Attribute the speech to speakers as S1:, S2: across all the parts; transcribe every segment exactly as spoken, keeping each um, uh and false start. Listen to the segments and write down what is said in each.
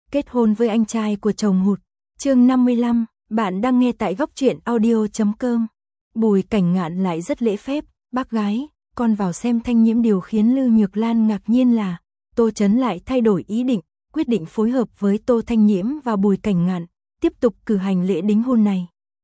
S1: kết hôn với anh trai của chồng hụt. Chương năm mươi lăm, bạn đang nghe tại góc truyện audio chấm com. Bùi Cảnh Ngạn lại rất lễ phép, bác gái, con vào xem Thanh Nhiễm. Điều khiến Lư Nhược Lan ngạc nhiên là Tô Chấn lại thay đổi ý định, quyết định phối hợp với Tô Thanh Nhiễm và Bùi Cảnh Ngạn, tiếp tục cử hành lễ đính hôn này.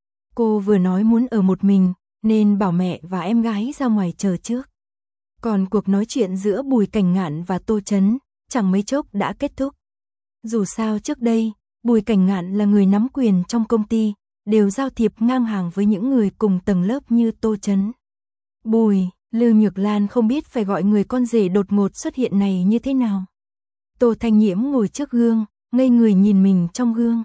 S1: Cô vừa nói muốn ở một mình, nên bảo mẹ và em gái ra ngoài chờ trước. Còn cuộc nói chuyện giữa Bùi Cảnh Ngạn và Tô Chấn, chẳng mấy chốc đã kết thúc. Dù sao trước đây, Bùi Cảnh Ngạn là người nắm quyền trong công ty, đều giao thiệp ngang hàng với những người cùng tầng lớp như Tô Chấn. Bùi, Lư Nhược Lan không biết phải gọi người con rể đột ngột xuất hiện này như thế nào. Tô Thanh Nhiễm ngồi trước gương, ngây người nhìn mình trong gương.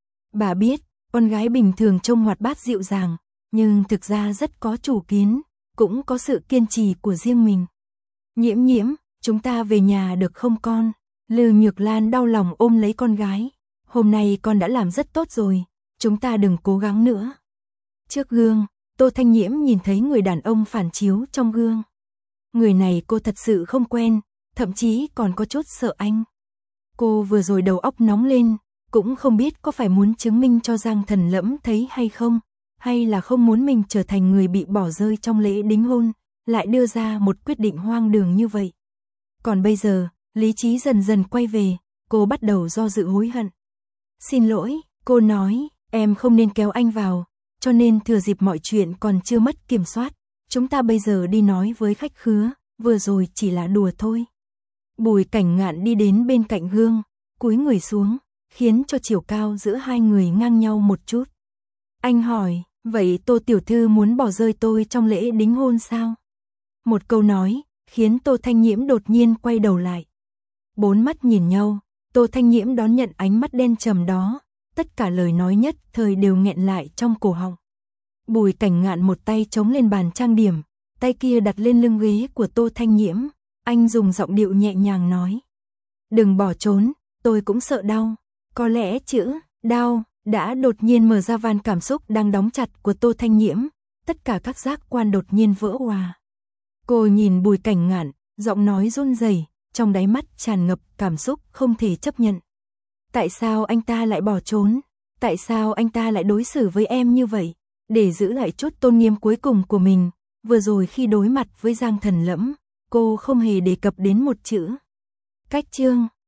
S1: Bà biết, con gái bình thường trông hoạt bát dịu dàng, nhưng thực ra rất có chủ kiến, cũng có sự kiên trì của riêng mình. Nhiễm Nhiễm, chúng ta về nhà được không con? Lư Nhược Lan đau lòng ôm lấy con gái. Hôm nay con đã làm rất tốt rồi, chúng ta đừng cố gắng nữa. Trước gương, Tô Thanh Nhiễm nhìn thấy người đàn ông phản chiếu trong gương. Người này cô thật sự không quen, thậm chí còn có chút sợ anh. Cô vừa rồi đầu óc nóng lên, cũng không biết có phải muốn chứng minh cho Giang Thần Lẫm thấy hay không, hay là không muốn mình trở thành người bị bỏ rơi trong lễ đính hôn, lại đưa ra một quyết định hoang đường như vậy. Còn bây giờ, lý trí dần dần quay về, cô bắt đầu do dự hối hận. Xin lỗi, cô nói, em không nên kéo anh vào, cho nên thừa dịp mọi chuyện còn chưa mất kiểm soát, chúng ta bây giờ đi nói với khách khứa, vừa rồi chỉ là đùa thôi. Bùi Cảnh Ngạn đi đến bên cạnh gương, cúi người xuống, khiến cho chiều cao giữa hai người ngang nhau một chút. Anh hỏi, vậy Tô tiểu thư muốn bỏ rơi tôi trong lễ đính hôn sao? Một câu nói, khiến Tô Thanh Nhiễm đột nhiên quay đầu lại. Bốn mắt nhìn nhau, Tô Thanh Nhiễm đón nhận ánh mắt đen trầm đó, tất cả lời nói nhất thời đều nghẹn lại trong cổ họng. Bùi Cảnh Ngạn một tay chống lên bàn trang điểm, tay kia đặt lên lưng ghế của Tô Thanh Nhiễm, anh dùng giọng điệu nhẹ nhàng nói. Đừng bỏ trốn, tôi cũng sợ đau. Có lẽ chữ đau đã đột nhiên mở ra van cảm xúc đang đóng chặt của Tô Thanh Nhiễm, tất cả các giác quan đột nhiên vỡ òa. Cô nhìn Bùi Cảnh Ngạn, giọng nói run rẩy, trong đáy mắt tràn ngập cảm xúc không thể chấp nhận. Tại sao anh ta lại bỏ trốn? Tại sao anh ta lại đối xử với em như vậy? Để giữ lại chút tôn nghiêm cuối cùng của mình, vừa rồi khi đối mặt với Giang Thần Lẫm, cô không hề đề cập đến một chữ cách chương.